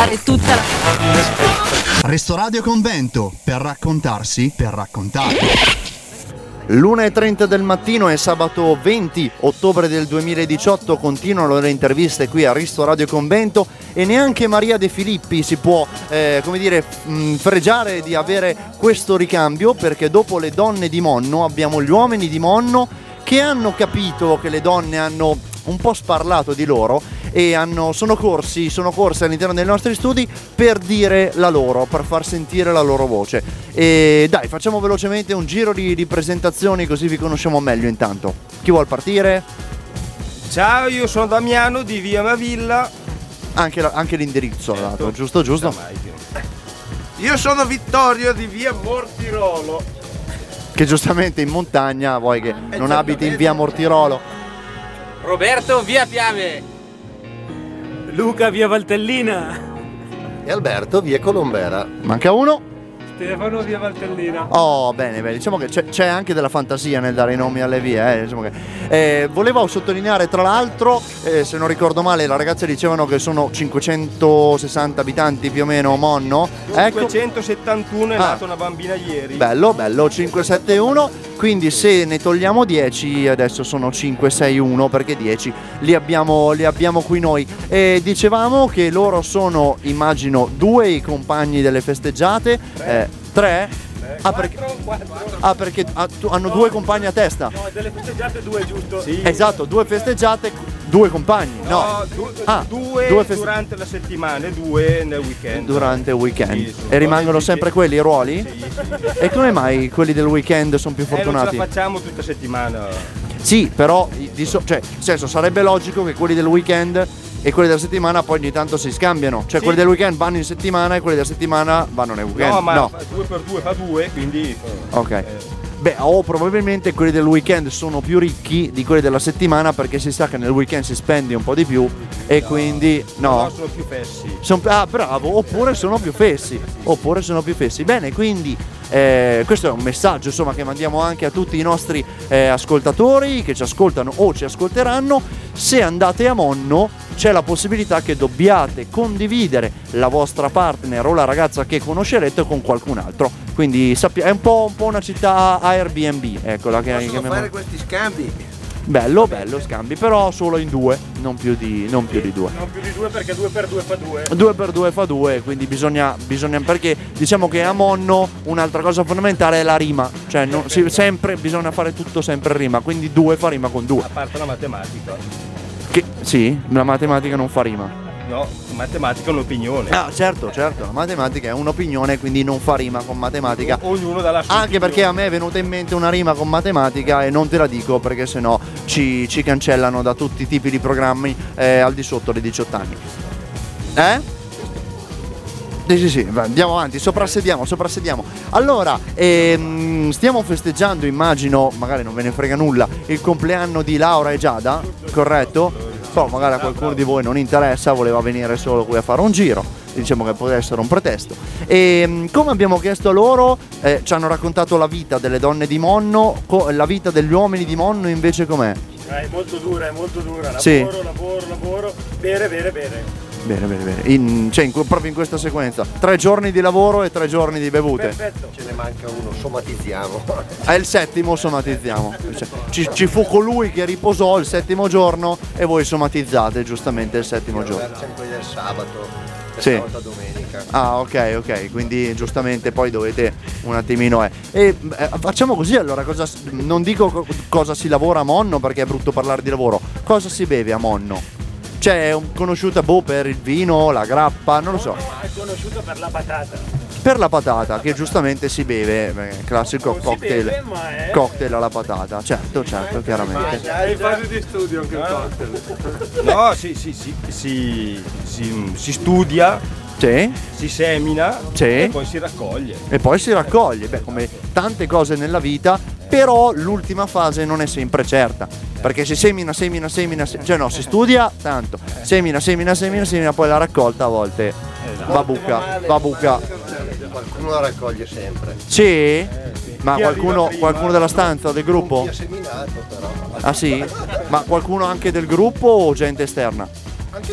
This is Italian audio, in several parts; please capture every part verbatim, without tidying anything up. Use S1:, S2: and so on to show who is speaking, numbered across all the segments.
S1: fare tutta la...
S2: Restoradio Convento, per raccontarsi, per raccontare.
S3: l'una e trenta del mattino è sabato venti ottobre del duemiladiciotto, continuano le interviste qui a Restoradio Convento e neanche Maria De Filippi si può, eh, come dire, mh, fregiare di avere questo ricambio, perché dopo le donne di Monno abbiamo gli uomini di Monno che hanno capito che le donne hanno un po' sparlato di loro e hanno, sono corsi, sono corsi all'interno dei nostri studi per dire la loro, per far sentire la loro voce. E dai, facciamo velocemente un giro di, di presentazioni così vi conosciamo meglio intanto. Chi vuol partire?
S4: Ciao, io sono Damiano di Via Mavilla.
S3: Anche, la, anche l'indirizzo, certo. Dato, giusto, giusto?
S5: Io sono Vittorio di Via Mortirolo.
S3: Che giustamente in montagna, vuoi che non abiti in Via Mortirolo.
S6: Roberto, Via Piave.
S7: Luca, Via Valtellina.
S8: E Alberto, Via Colombera.
S3: Manca uno.
S7: Stefano, Via Valtellina.
S3: Oh, bene, bene. Diciamo che c'è, c'è anche della fantasia nel dare i nomi alle vie. Eh. Diciamo che, eh, volevo sottolineare, tra l'altro, eh, se non ricordo male, le ragazze dicevano che sono cinquecentosessanta abitanti più o meno Monno. Ecco.
S4: cinquecentosettantuno è
S3: Ah.
S4: nata una bambina ieri.
S3: Bello, bello, cinque sette uno. Quindi se ne togliamo dieci, adesso sono cinque sei uno, perché dieci li abbiamo, li abbiamo qui noi. E dicevamo che loro sono, immagino, due i compagni delle festeggiate. Eh, tre? Ah, perché, ah, perché ah, tu, hanno due compagni a testa?
S7: No, delle festeggiate due, giusto?
S4: Sì.
S3: Esatto, due festeggiate, due compagni. No,
S4: No, du-
S3: Ah,
S4: due,
S3: due feste-
S4: durante la settimana e due nel weekend.
S3: durante il weekend.
S4: Sì, sono
S3: E rimangono
S4: cose
S3: sempre
S4: che-
S3: quelli i ruoli?
S4: Sì, sì.
S3: E come mai quelli del weekend sono più
S4: Eh, non ce
S3: fortunati?
S4: la facciamo tutta settimana.
S3: Sì, però di so- cioè, nel senso, sarebbe logico che quelli del weekend e quelli della settimana poi ogni tanto si scambiano. Cioè
S4: Sì.
S3: quelli del weekend vanno in settimana e quelli della settimana vanno nel weekend.
S4: No, ma fa- due per due fa due, quindi...
S3: Ok.
S4: eh,
S3: Beh, o probabilmente quelli del weekend sono più ricchi di quelli della settimana, perché si sa che nel weekend si spende un po' di più e quindi no.
S4: no, sono più fessi.
S3: Son- ah, bravo, oppure sono più fessi. Oppure sono più fessi. Bene, quindi eh, questo è un messaggio, insomma, che mandiamo anche a tutti i nostri eh, ascoltatori che ci ascoltano o ci ascolteranno. Se andate a Monno c'è la possibilità che dobbiate condividere la vostra partner o la ragazza che conoscerete con qualcun altro. Quindi sappi- è un po', un po' una città Airbnb, eccola che
S5: Possono
S3: chiamiamo-
S5: fare questi scambi.
S3: Bello, bello, scambi, però solo in due, non più di, non più di due.
S7: Non più di due, perché due per due fa due.
S3: Due per due fa due, quindi bisogna, bisogna perché diciamo che a Monno un'altra cosa fondamentale è la rima, cioè non, si- sempre bisogna fare tutto sempre in rima, quindi due fa rima con due.
S4: A parte la matematica.
S3: Che sì, la matematica non fa rima.
S4: No, matematica è un'opinione.
S3: Ah, certo, certo, la matematica è un'opinione, quindi non fa rima con matematica.
S4: O- ognuno dà la sua
S3: Anche perché a
S4: opinione.
S3: me è venuta in mente una rima con matematica e non te la dico perché sennò ci, ci cancellano da tutti i tipi di programmi eh, al di sotto dei diciotto anni. Eh? Sì, sì, sì, va, andiamo avanti, soprassediamo, soprassediamo. Allora, ehm, stiamo festeggiando, immagino, magari non ve ne frega nulla, il compleanno di Laura e Giada, corretto? Però magari a qualcuno di voi non interessa, voleva venire solo qui a fare un giro, diciamo che può essere un pretesto. E come abbiamo chiesto a loro, eh, ci hanno raccontato la vita delle donne di Monno, co- la vita degli uomini di Monno invece com'è?
S7: Eh, È molto dura, è molto dura. Lavoro,
S3: Sì.
S7: lavoro, lavoro. Bere, bere, bere.
S3: Bene, bene, bene. In, cioè, in, proprio in questa sequenza. Tre giorni di lavoro e tre giorni di bevute.
S7: Perfetto.
S8: Ce ne manca uno, somatizziamo.
S3: È il settimo, somatizziamo. Cioè, ci, ci fu colui che riposò il settimo giorno e voi somatizzate giustamente il settimo giorno.
S8: Sempre del sabato, per
S3: Sì.
S8: sabato a domenica.
S3: Ah, ok, ok, quindi giustamente poi dovete un attimino eh. E eh, facciamo così allora, cosa, s- non dico co- cosa si lavora a Monno perché è brutto parlare di lavoro. Cosa si beve a Monno? C'è un conosciuta boh per il vino, la grappa, non lo so.
S7: È conosciuto per la patata.
S3: Per la patata, che giustamente si beve, eh, classico
S7: Non si
S3: cocktail.
S7: beve, ma è-
S3: Cocktail alla patata, certo, certo, chiaramente.
S5: È in fase di studio anche il cocktail.
S4: No, si, si, si, si, si, si studia,
S3: Sì,
S4: si semina
S3: Sì.
S4: e poi si raccoglie.
S3: e poi si raccoglie, beh, come tante cose nella vita, però l'ultima fase non è sempre certa, perché si semina, semina, semina, se- cioè no, si studia tanto, semina, semina, semina, semina, poi la raccolta a volte va buca, va buca.
S8: Qualcuno la raccoglie sempre.
S3: Sì? Ma
S4: Chi
S3: qualcuno,
S4: arriva prima?
S3: qualcuno della stanza, del gruppo?
S8: Chi ha seminato però.
S3: Ah sì? Ma qualcuno anche del gruppo o gente esterna?
S8: Anche gente esterna.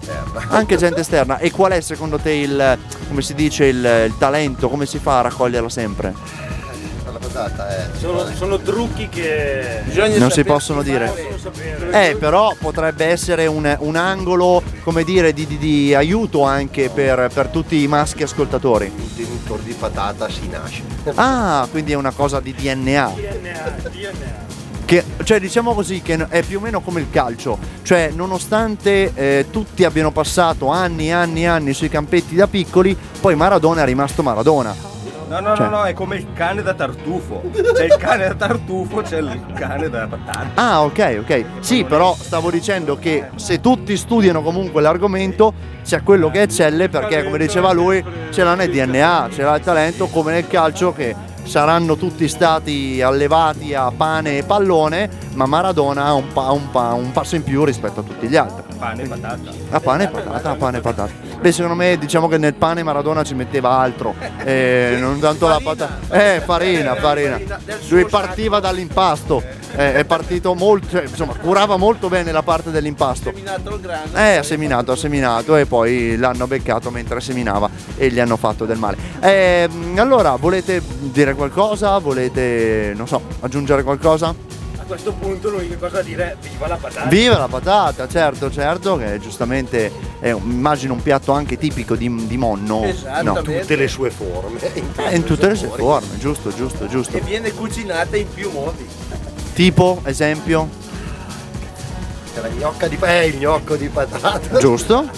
S8: esterna.
S3: Anche gente esterna. E qual è secondo te il, come si dice, il, il talento? Come si fa a raccoglierla sempre?
S8: Per la patata è...
S7: Sono, sono trucchi che
S5: Bisogna
S3: Non si
S5: sapere-
S3: possono dire.
S7: possono sapere.
S3: Eh, però potrebbe essere un, un angolo, come dire, di, di- di aiuto anche per, per tutti i maschi ascoltatori.
S8: Un tenitore di patata si nasce.
S3: Ah, quindi è una cosa di D N A.
S7: D N A, D N A.
S3: Che, cioè, diciamo così, che è più o meno come il calcio. Cioè, nonostante eh, tutti abbiano passato anni e anni e anni sui campetti da piccoli, poi Maradona è rimasto Maradona.
S4: No, no,
S3: Cioè-
S4: no, no, è come il cane da tartufo. C'è il cane da tartufo, c'è il cane da patata.
S3: Ah, ok, ok. Sì, però stavo dicendo che se tutti studiano comunque l'argomento, c'è quello che eccelle, perché come diceva lui, ce l'ha nel D N A, ce l'ha il talento, come nel calcio, che saranno tutti stati allevati a pane e pallone, ma Maradona ha un, pa- un pa- un passo in più rispetto a tutti gli altri.
S4: Pane e patata.
S3: A pane e patata, a pane e patata. Beh, secondo me diciamo che nel pane Maradona ci metteva altro, eh, non tanto la patata. Eh, farina, farina. Lui partiva dall'impasto, eh, è partito molto, cioè, insomma, curava molto bene la parte dell'impasto.
S5: Seminato il grano.
S3: Eh, ha seminato, ha seminato e poi l'hanno beccato mentre seminava e gli hanno fatto del male. Eh, allora, volete dire qualcosa? Volete, non so, aggiungere qualcosa?
S7: A questo punto l'unica cosa da dire è viva la patata.
S3: Viva la patata, certo, certo, che giustamente è un- immagino un piatto anche tipico di, di Monno. No,
S8: Tutte le sue forme. In,
S3: eh, in tutte le sue forme, giusto, giusto, giusto.
S5: E viene cucinata in più modi.
S3: Tipo, esempio,
S8: C'è la gnocca di eh, il gnocco di patata.
S3: giusto?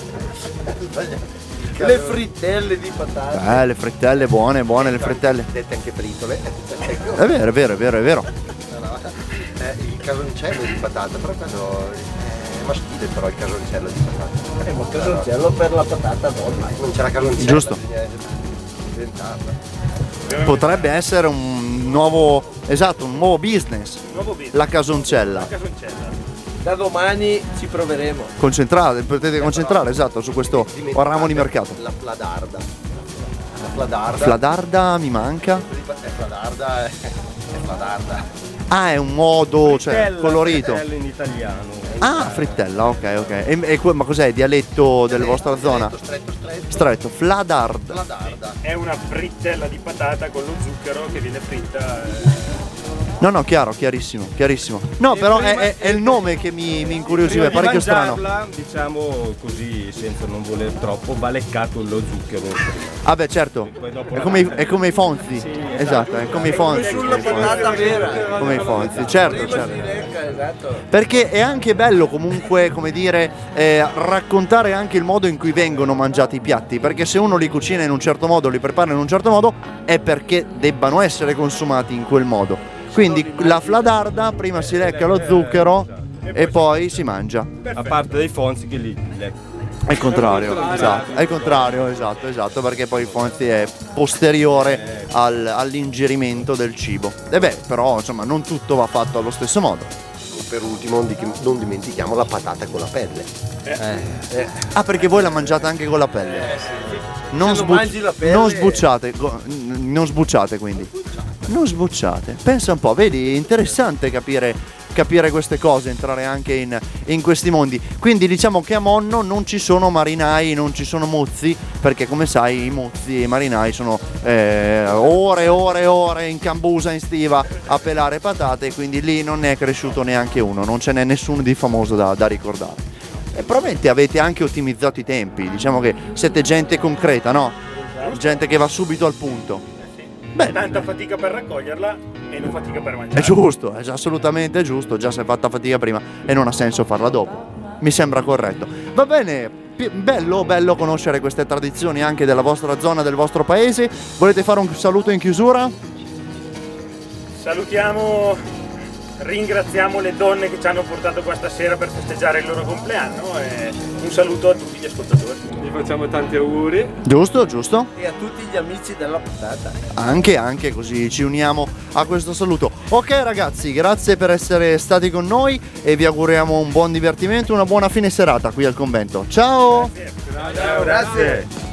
S5: Le frittelle di patata.
S3: Eh, le frittelle buone, buone le frittelle.
S8: Dette anche fritole.
S3: È vero, è vero, è vero, è vero.
S8: Eh, il casoncello di patata, però quello è maschile, però il casoncello di patata.
S5: Eh, ma casoncello per la patata donna.
S8: Non c'è la casoncello.
S3: Giusto.
S8: bisogna inventarla.
S3: Potrebbe essere un nuovo, esatto, un nuovo business.
S7: Nuovo video.
S3: La casoncella.
S7: La casoncella.
S5: Da domani ci proveremo.
S3: Concentrate, potete concentrare, esatto, su questo ramo di mercato.
S8: La fladarda. La fladarda.
S3: Fladarda mi manca.
S8: È fladarda, è, è fladarda.
S3: Ah, è un modo, cioè,
S4: Frittella,
S3: colorito.
S4: frittella in italiano.
S3: Ah, frittella, ok, ok. E, e que- ma cos'è? Dialetto della vostra zona?
S8: Stretto, stretto.
S3: Stretto, fladard.
S8: Fladarda.
S7: È una frittella di patata con lo zucchero che viene fritta. eh,
S3: No, no, chiaro, chiarissimo, chiarissimo. No,
S4: E
S3: però è,
S4: prima-
S3: è- è il nome che mi, mi incuriosiva, è
S4: Prima di
S3: parecchio strano.
S4: mangiarla, diciamo così, senza non voler troppo, va leccato lo zucchero prima.
S3: Ah beh, certo,
S4: Poi dopo
S3: è
S4: la
S3: come, i,
S4: mangi.
S3: è come i fonzi.
S4: Sì,
S3: Esatto, è come i fonzi.
S5: Sulla patata vera.
S3: Come i fonzi, certo,
S5: Prima
S3: certo.
S5: si lecca, esatto.
S3: Perché è anche bello comunque, come dire, eh, raccontare anche il modo in cui vengono mangiati i piatti, perché se uno li cucina in un certo modo, li prepara in un certo modo, è perché debbano essere consumati in quel modo. Quindi la fladarda prima si lecca lo zucchero e poi si mangia.
S4: A parte dei fonzi che li lecca.
S3: È il contrario, esatto, è il contrario, esatto, esatto, perché poi il fonzi è posteriore al- all'ingerimento del cibo. E beh, però insomma non tutto va fatto allo stesso modo.
S8: Per ultimo non, di- non dimentichiamo la patata con la pelle. Eh,
S3: Ah, perché voi la mangiate anche con la pelle? Non,
S5: Se non
S3: sbu-
S5: mangi la pelle-
S3: non sbucciate, go- n- non sbucciate quindi. Non sbucciate. Pensa un po', vedi, è interessante capire, capire queste cose, entrare anche in, in questi mondi. Quindi diciamo che a Monno non ci sono marinai, non ci sono mozzi, perché come sai i mozzi e i marinai sono eh, ore e ore e ore in cambusa, in stiva a pelare patate, quindi lì non ne è cresciuto neanche uno, non ce n'è nessuno di famoso da, da ricordare. E probabilmente avete anche ottimizzato i tempi, diciamo che siete gente concreta, no? Gente che va subito al punto. Beh,
S7: Tanta fatica per raccoglierla e non fatica per
S3: è
S7: mangiarla.
S3: giusto, è assolutamente giusto, già si è fatta fatica prima e non ha senso farla dopo. Mi sembra corretto. Va bene, pi- bello, bello conoscere queste tradizioni anche della vostra zona, del vostro paese. Volete fare un saluto in chiusura?
S7: Salutiamo, ringraziamo le donne che ci hanno portato questa sera per festeggiare il loro compleanno e un saluto a tutti gli ascoltatori.
S5: Gli facciamo tanti auguri.
S3: Giusto, giusto?
S5: E a tutti gli amici della patata.
S3: Anche, anche così ci uniamo a questo saluto. Ok ragazzi, grazie per essere stati con noi e vi auguriamo un buon divertimento, una buona fine serata qui al convento. Ciao!
S5: Ciao, grazie.